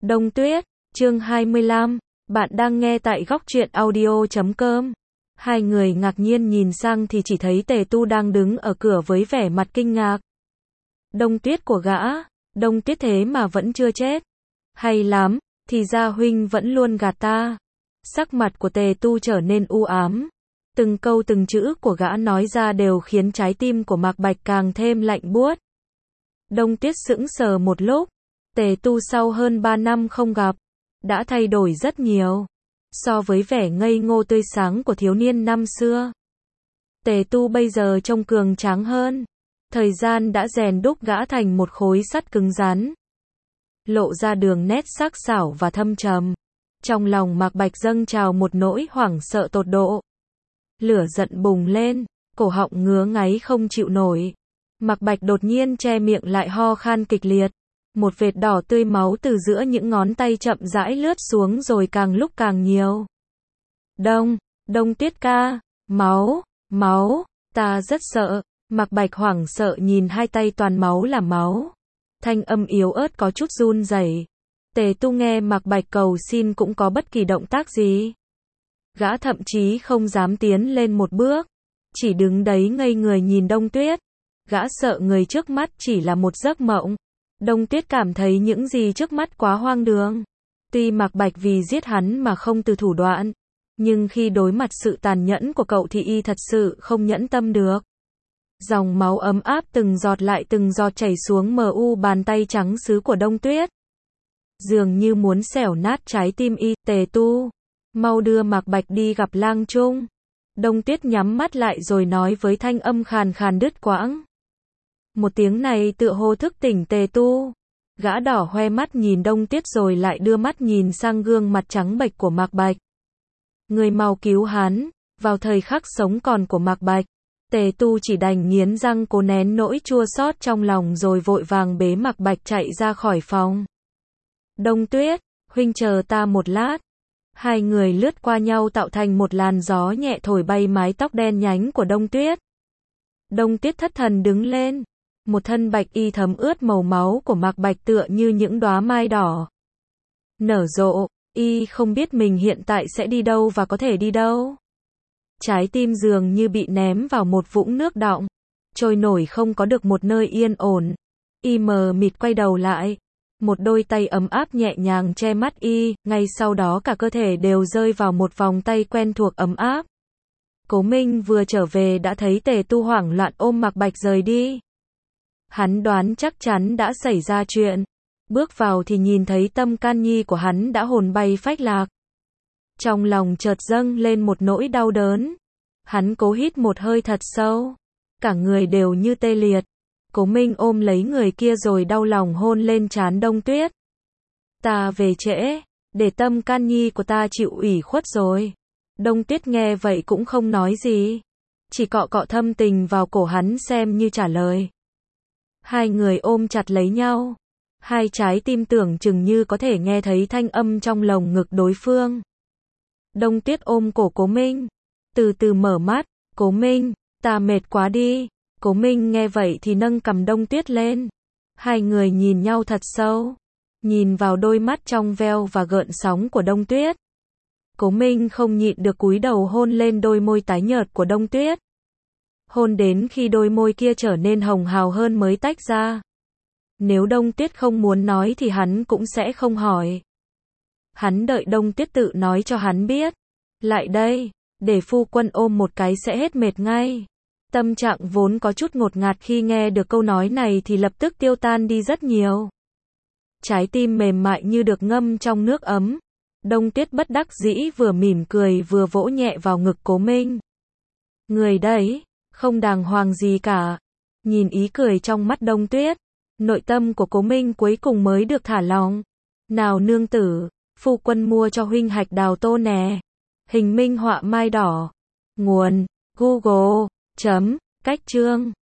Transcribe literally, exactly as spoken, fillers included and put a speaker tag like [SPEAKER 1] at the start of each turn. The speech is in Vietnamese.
[SPEAKER 1] Đông Tuyết, chương hai mươi lăm, bạn đang nghe tại góc truyện audio chấm com. Hai người ngạc nhiên nhìn sang thì chỉ thấy Tề Tu đang đứng ở cửa với vẻ mặt kinh ngạc. Đông Tuyết của gã, Đông Tuyết thế mà vẫn chưa chết. Hay lắm, thì ra huynh vẫn luôn gạt ta. Sắc mặt của Tề Tu trở nên u ám. Từng câu từng chữ của gã nói ra đều khiến trái tim của Mạc Bạch càng thêm lạnh buốt. Đông Tuyết sững sờ một lúc. Tề Tu sau hơn ba năm không gặp, đã thay đổi rất nhiều, so với vẻ ngây ngô tươi sáng của thiếu niên năm xưa. Tề Tu bây giờ trông cường tráng hơn, thời gian đã rèn đúc gã thành một khối sắt cứng rắn, lộ ra đường nét sắc sảo và thâm trầm. Trong lòng Mạc Bạch dâng trào một nỗi hoảng sợ tột độ. Lửa giận bùng lên, cổ họng ngứa ngáy không chịu nổi. Mạc Bạch đột nhiên che miệng lại ho khan kịch liệt. Một vệt đỏ tươi máu từ giữa những ngón tay chậm rãi lướt xuống rồi càng lúc càng nhiều. Đông, Đông Tuyết ca, máu, máu, ta rất sợ. Mạc Bạch hoảng sợ nhìn hai tay toàn máu là máu. Thanh âm yếu ớt có chút run rẩy. Tề Tu nghe Mạc Bạch cầu xin cũng có bất kỳ động tác gì. Gã thậm chí không dám tiến lên một bước, chỉ đứng đấy ngây người nhìn Đông Tuyết. Gã sợ người trước mắt chỉ là một giấc mộng. Đông Tuyết cảm thấy những gì trước mắt quá hoang đường. Tuy Mạc Bạch vì giết hắn mà không từ thủ đoạn, nhưng khi đối mặt sự tàn nhẫn của cậu thì y thật sự không nhẫn tâm được. Dòng máu ấm áp từng giọt lại từng giọt chảy xuống mờ u bàn tay trắng sứ của Đông Tuyết, dường như muốn xẻo nát trái tim y. Tề Tu, mau đưa Mạc Bạch đi gặp Lang Trung. Đông Tuyết nhắm mắt lại rồi nói với thanh âm khàn khàn đứt quãng. Một tiếng này tựa hồ thức tỉnh Tề Tu. Gã đỏ hoe mắt nhìn Đông Tuyết rồi lại đưa mắt nhìn sang gương mặt trắng bệch của Mạc Bạch. Người mau cứu hắn. Vào thời khắc sống còn của Mạc Bạch, Tề Tu chỉ đành nghiến răng cố nén nỗi chua xót trong lòng rồi vội vàng bế Mạc Bạch chạy ra khỏi phòng. Đông Tuyết, huynh chờ ta một lát. Hai người lướt qua nhau tạo thành một làn gió nhẹ thổi bay mái tóc đen nhánh của Đông Tuyết. Đông Tuyết thất thần đứng lên. Một thân bạch y thấm ướt màu máu của Mạc Bạch tựa như những đóa mai đỏ nở rộ. Y không biết mình hiện tại sẽ đi đâu và có thể đi đâu. Trái tim dường như bị ném vào một vũng nước đọng, trôi nổi không có được một nơi yên ổn. Y mờ mịt quay đầu lại. Một đôi tay ấm áp nhẹ nhàng che mắt y, ngay sau đó cả cơ thể đều rơi vào một vòng tay quen thuộc ấm áp. Cố Minh vừa trở về đã thấy Tề Tu hoảng loạn ôm Mạc Bạch rời đi. Hắn đoán chắc chắn đã xảy ra chuyện. Bước vào thì nhìn thấy Tâm Can Nhi của hắn đã hồn bay phách lạc. Trong lòng chợt dâng lên một nỗi đau đớn. Hắn cố hít một hơi thật sâu. Cả người đều như tê liệt. Cố Minh ôm lấy người kia rồi đau lòng hôn lên trán Đông Tuyết. Ta về trễ, để Tâm Can Nhi của ta chịu ủy khuất rồi. Đông Tuyết nghe vậy cũng không nói gì. Chỉ cọ cọ thâm tình vào cổ hắn xem như trả lời. Hai người ôm chặt lấy nhau. Hai trái tim tưởng chừng như có thể nghe thấy thanh âm trong lồng ngực đối phương. Đông Tuyết ôm cổ Cố Minh. Từ từ mở mắt. Cố Minh, ta mệt quá đi. Cố Minh nghe vậy thì nâng cằm Đông Tuyết lên. Hai người nhìn nhau thật sâu. Nhìn vào đôi mắt trong veo và gợn sóng của Đông Tuyết. Cố Minh không nhịn được cúi đầu hôn lên đôi môi tái nhợt của Đông Tuyết. Hôn đến khi đôi môi kia trở nên hồng hào hơn mới tách ra. Nếu Đông Tuyết không muốn nói thì hắn cũng sẽ không hỏi. Hắn đợi Đông Tuyết tự nói cho hắn biết. Lại đây, để phu quân ôm một cái sẽ hết mệt ngay. Tâm trạng vốn có chút ngột ngạt khi nghe được câu nói này thì lập tức tiêu tan đi rất nhiều. Trái tim mềm mại như được ngâm trong nước ấm. Đông Tuyết bất đắc dĩ vừa mỉm cười vừa vỗ nhẹ vào ngực Cố Minh. Người đấy, không đàng hoàng gì cả. Nhìn ý cười trong mắt Đông Tuyết, nội tâm của Cố Minh cuối cùng mới được thả lỏng. Nào nương tử, phu quân mua cho huynh hạch đào tô nè. Hình minh họa mai đỏ. Nguồn, Google, chấm, cách chương.